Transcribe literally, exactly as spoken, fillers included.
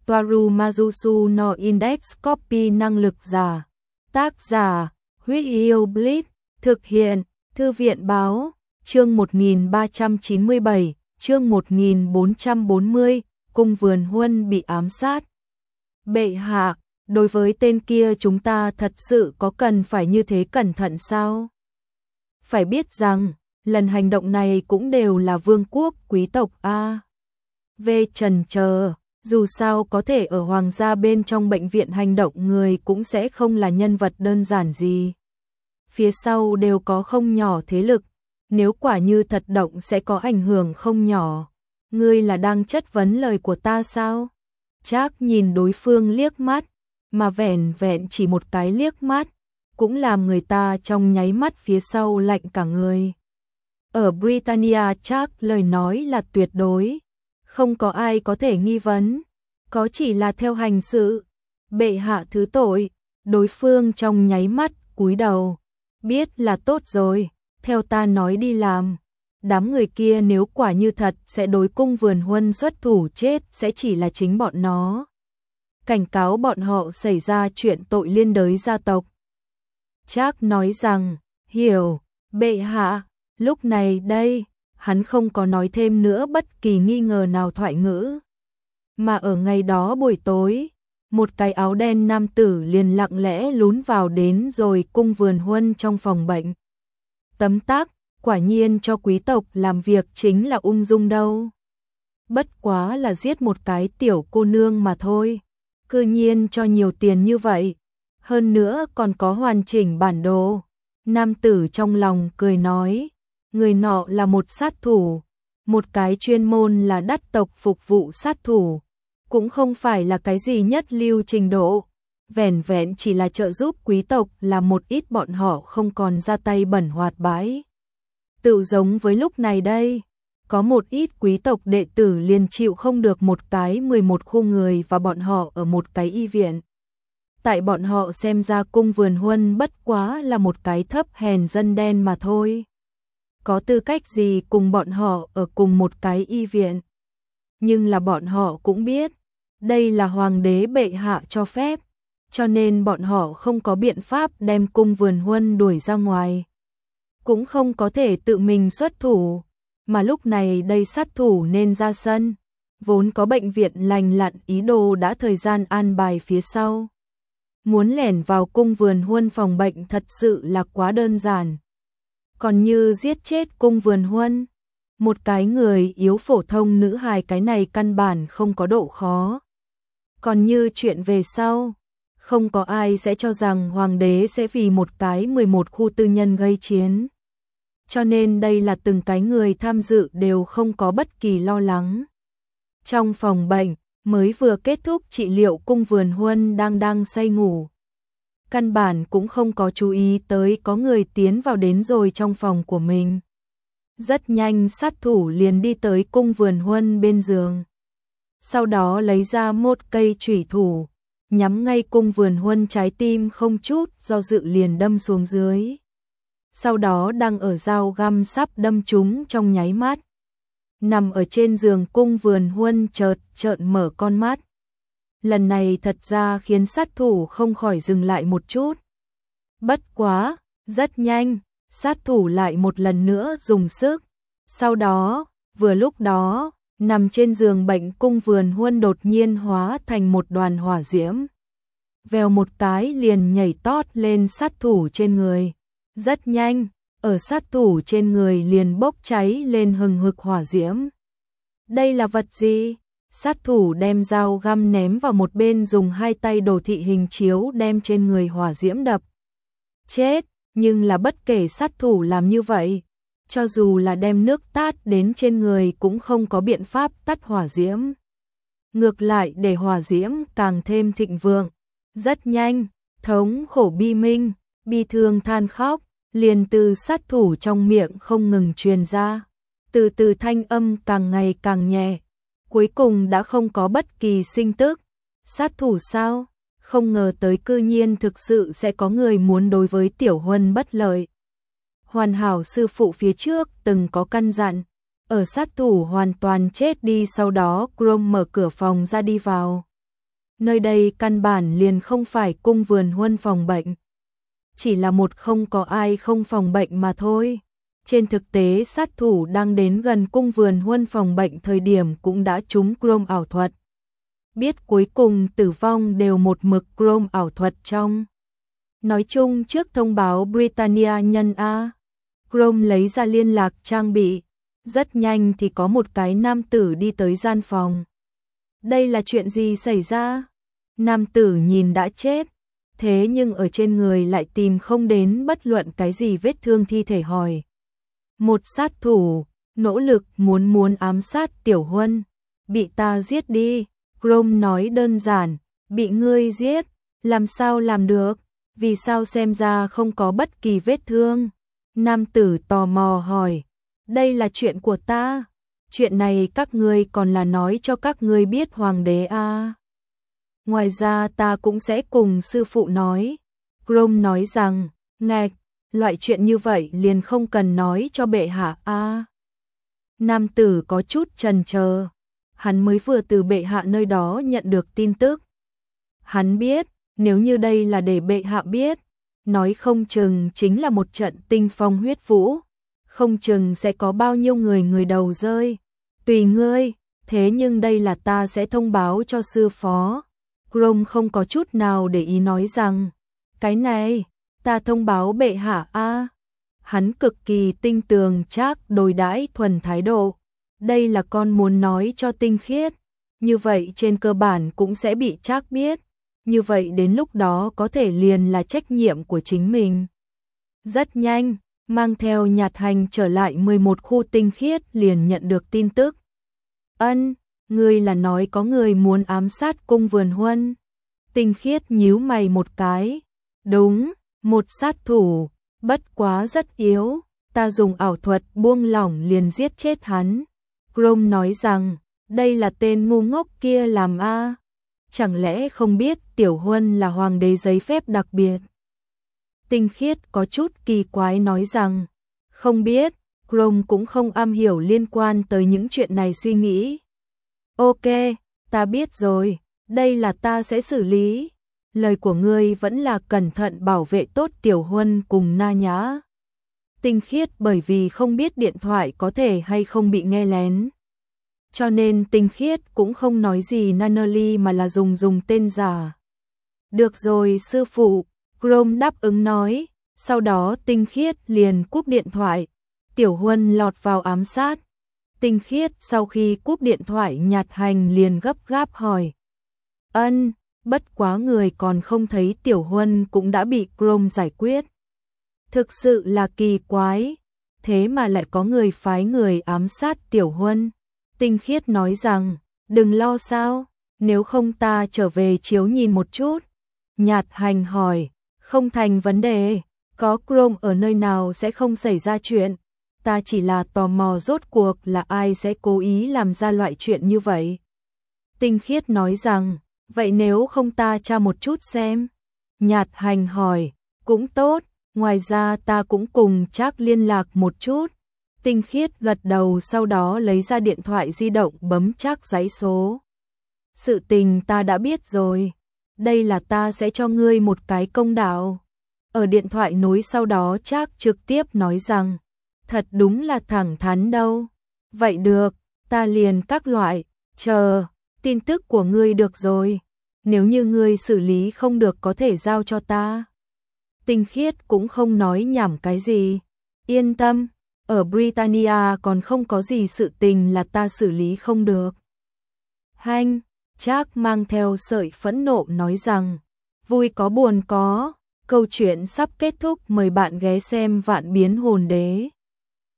Toaru Majusu no Index Copy năng lực giả. Tác giả, Huyết Yêu Blitz, thực hiện, Thư viện Báo, chương một nghìn ba trăm chín mươi bảy, chương một nghìn bốn trăm bốn mươi, cung vườn huân bị ám sát. Bệ hạ, đối với tên kia chúng ta thật sự có cần phải như thế cẩn thận sao? Phải biết rằng, lần hành động này cũng đều là vương quốc quý tộc A. Về trần chờ, dù sao có thể ở hoàng gia bên trong bệnh viện hành động người cũng sẽ không là nhân vật đơn giản gì. Phía sau đều có không nhỏ thế lực, nếu quả như thật động sẽ có ảnh hưởng không nhỏ. Ngươi là đang chất vấn lời của ta sao? Trác nhìn đối phương liếc mắt, mà vẻn vẹn chỉ một cái liếc mắt, cũng làm người ta trong nháy mắt phía sau lạnh cả người. Ở Britannia Trác lời nói là tuyệt đối, không có ai có thể nghi vấn, có chỉ là theo hành sự. Bệ hạ thứ tội, đối phương trong nháy mắt cúi đầu, biết là tốt rồi, theo ta nói đi làm. Đám người kia nếu quả như thật sẽ đối cung vườn huân xuất thủ chết sẽ chỉ là chính bọn nó. Cảnh cáo bọn họ xảy ra chuyện tội liên đới gia tộc. Trác nói rằng, hiểu, bệ hạ, lúc này đây, hắn không có nói thêm nữa bất kỳ nghi ngờ nào thoại ngữ. Mà ở ngày đó buổi tối, một cái áo đen nam tử liền lặng lẽ lún vào đến rồi cung vườn huân trong phòng bệnh. Tấm tắc, quả nhiên cho quý tộc làm việc chính là ung dung đâu. Bất quá là giết một cái tiểu cô nương mà thôi. Cư nhiên cho nhiều tiền như vậy. Hơn nữa còn có hoàn chỉnh bản đồ. Nam tử trong lòng cười nói. Người nọ là một sát thủ. Một cái chuyên môn là đắt tộc phục vụ sát thủ. Cũng không phải là cái gì nhất lưu trình độ. Vẻn vẹn chỉ là trợ giúp quý tộc là một ít bọn họ không còn ra tay bẩn hoạt bãi. Tự giống với lúc này đây, có một ít quý tộc đệ tử liền chịu không được một cái mười một khu người và bọn họ ở một cái y viện. Tại bọn họ xem ra cung vườn huân bất quá là một cái thấp hèn dân đen mà thôi. Có tư cách gì cùng bọn họ ở cùng một cái y viện. Nhưng là bọn họ cũng biết, đây là hoàng đế bệ hạ cho phép, cho nên bọn họ không có biện pháp đem cung vườn huân đuổi ra ngoài. Cũng không có thể tự mình xuất thủ, mà lúc này đây sát thủ nên ra sân, vốn có bệnh viện lành lặn ý đồ đã thời gian an bài phía sau. Muốn lẻn vào cung vườn huân phòng bệnh thật sự là quá đơn giản. Còn như giết chết cung vườn huân, một cái người yếu phổ thông nữ hài cái này căn bản không có độ khó. Còn như chuyện về sau, không có ai sẽ cho rằng hoàng đế sẽ vì một cái mười một khu tư nhân gây chiến. Cho nên đây là từng cái người tham dự đều không có bất kỳ lo lắng. Trong phòng bệnh, mới vừa kết thúc trị liệu cung vườn huân đang đang say ngủ. Căn bản cũng không có chú ý tới có người tiến vào đến rồi trong phòng của mình. Rất nhanh sát thủ liền đi tới cung vườn huân bên giường. Sau đó lấy ra một cây chủy thủ, nhắm ngay cung vườn huân trái tim không chút do dự liền đâm xuống dưới. Sau đó đang ở dao găm sắp đâm chúng trong nháy mắt. Nằm ở trên giường cung vườn huân chợt trợn mở con mắt. Lần này thật ra khiến sát thủ không khỏi dừng lại một chút. Bất quá, rất nhanh, sát thủ lại một lần nữa dùng sức. Sau đó, vừa lúc đó, nằm trên giường bệnh cung vườn huân đột nhiên hóa thành một đoàn hỏa diễm. Vèo một cái liền nhảy tót lên sát thủ trên người. Rất nhanh, ở sát thủ trên người liền bốc cháy lên hừng hực hỏa diễm. Đây là vật gì? Sát thủ đem dao găm ném vào một bên dùng hai tay đồ thị hình chiếu đem trên người hỏa diễm đập. Chết, nhưng là bất kể sát thủ làm như vậy, cho dù là đem nước tát đến trên người cũng không có biện pháp tắt hỏa diễm. Ngược lại để hỏa diễm càng thêm thịnh vượng. Rất nhanh, thống khổ bi minh, bi thương than khóc, liền từ sát thủ trong miệng không ngừng truyền ra. Từ từ thanh âm càng ngày càng nhẹ, cuối cùng đã không có bất kỳ sinh tức. Sát thủ sao? Không ngờ tới cư nhiên thực sự sẽ có người muốn đối với tiểu huân bất lợi. Hoàn hảo sư phụ phía trước từng có căn dặn, ở sát thủ hoàn toàn chết đi sau đó Chrome mở cửa phòng ra đi vào. Nơi đây căn bản liền không phải cung vườn huân phòng bệnh. Chỉ là một không có ai không phòng bệnh mà thôi. Trên thực tế sát thủ đang đến gần cung vườn huân phòng bệnh thời điểm cũng đã trúng Chrome ảo thuật. Biết cuối cùng tử vong đều một mực Chrome ảo thuật trong. Nói chung trước thông báo Britannia nhân A. Chrome lấy ra liên lạc trang bị. Rất nhanh thì có một cái nam tử đi tới gian phòng. Đây là chuyện gì xảy ra? Nam tử nhìn đã chết. Thế nhưng ở trên người lại tìm không đến bất luận cái gì vết thương thi thể hỏi. Một sát thủ, nỗ lực muốn muốn ám sát Tiểu Huân. Bị ta giết đi. Chrome nói đơn giản, bị ngươi giết, làm sao làm được, vì sao xem ra không có bất kỳ vết thương. Nam tử tò mò hỏi, đây là chuyện của ta, chuyện này các ngươi còn là nói cho các ngươi biết hoàng đế à. Ngoài ra ta cũng sẽ cùng sư phụ nói. Chrome nói rằng, ngạch, loại chuyện như vậy liền không cần nói cho bệ hạ à. Nam tử có chút chần chờ. Hắn mới vừa từ bệ hạ nơi đó nhận được tin tức. Hắn biết, nếu như đây là để bệ hạ biết, nói không chừng chính là một trận tinh phong huyết vũ, không chừng sẽ có bao nhiêu người người đầu rơi. Tùy ngươi, thế nhưng đây là ta sẽ thông báo cho sư phó. Chrome không có chút nào để ý nói rằng, cái này, ta thông báo bệ hạ a. Hắn cực kỳ tinh tường trác đối đãi thuần thái độ. Đây là con muốn nói cho Tinh Khiết, như vậy trên cơ bản cũng sẽ bị Trác biết, như vậy đến lúc đó có thể liền là trách nhiệm của chính mình. Rất nhanh, mang theo Nhạt Hành trở lại mười một khu Tinh Khiết liền nhận được tin tức. Ân, ngươi là nói có người muốn ám sát cung vườn huân. Tinh Khiết nhíu mày một cái. Đúng, một sát thủ, bất quá rất yếu, ta dùng ảo thuật buông lỏng liền giết chết hắn. Chrome nói rằng, đây là tên ngu ngốc kia làm a, chẳng lẽ không biết Tiểu Huân là hoàng đế giấy phép đặc biệt. Tinh Khiết có chút kỳ quái nói rằng, không biết, Chrome cũng không am hiểu liên quan tới những chuyện này suy nghĩ. Ok, ta biết rồi, đây là ta sẽ xử lý. Lời của ngươi vẫn là cẩn thận bảo vệ tốt Tiểu Huân cùng Na Nhã. Tinh Khiết bởi vì không biết điện thoại có thể hay không bị nghe lén. Cho nên Tinh Khiết cũng không nói gì Nunnally mà là dùng dùng tên giả. Được rồi sư phụ, Chrome đáp ứng nói. Sau đó Tinh Khiết liền cúp điện thoại. Tiểu Huân lọt vào ám sát. Tinh Khiết sau khi cúp điện thoại Nhạt Hành liền gấp gáp hỏi. Ân, bất quá người còn không thấy Tiểu Huân cũng đã bị Chrome giải quyết. Thực sự là kỳ quái, thế mà lại có người phái người ám sát Tiểu Huân. Tinh Khiết nói rằng, đừng lo sao, nếu không ta trở về chiếu nhìn một chút. Nhạt Hành hỏi, không thành vấn đề, có Chrome ở nơi nào sẽ không xảy ra chuyện. Ta chỉ là tò mò rốt cuộc là ai sẽ cố ý làm ra loại chuyện như vậy. Tinh Khiết nói rằng, vậy nếu không ta tra một chút xem. Nhạt Hành hỏi, cũng tốt. Ngoài ra ta cũng cùng Trác liên lạc một chút. Tinh Khiết gật đầu sau đó lấy ra điện thoại di động bấm Trác dãy số. Sự tình ta đã biết rồi. Đây là ta sẽ cho ngươi một cái công đạo. Ở điện thoại nối sau đó Trác trực tiếp nói rằng, thật đúng là thẳng thắn đâu. Vậy được, ta liền các loại, chờ, tin tức của ngươi được rồi. Nếu như ngươi xử lý không được có thể giao cho ta. Tinh Khiết cũng không nói nhảm cái gì. Yên tâm, ở Britannia còn không có gì sự tình là ta xử lý không được. Hanh, Trác mang theo sợi phẫn nộ nói rằng, vui có buồn có, câu chuyện sắp kết thúc, mời bạn ghé xem Vạn Biến Hồn Đế.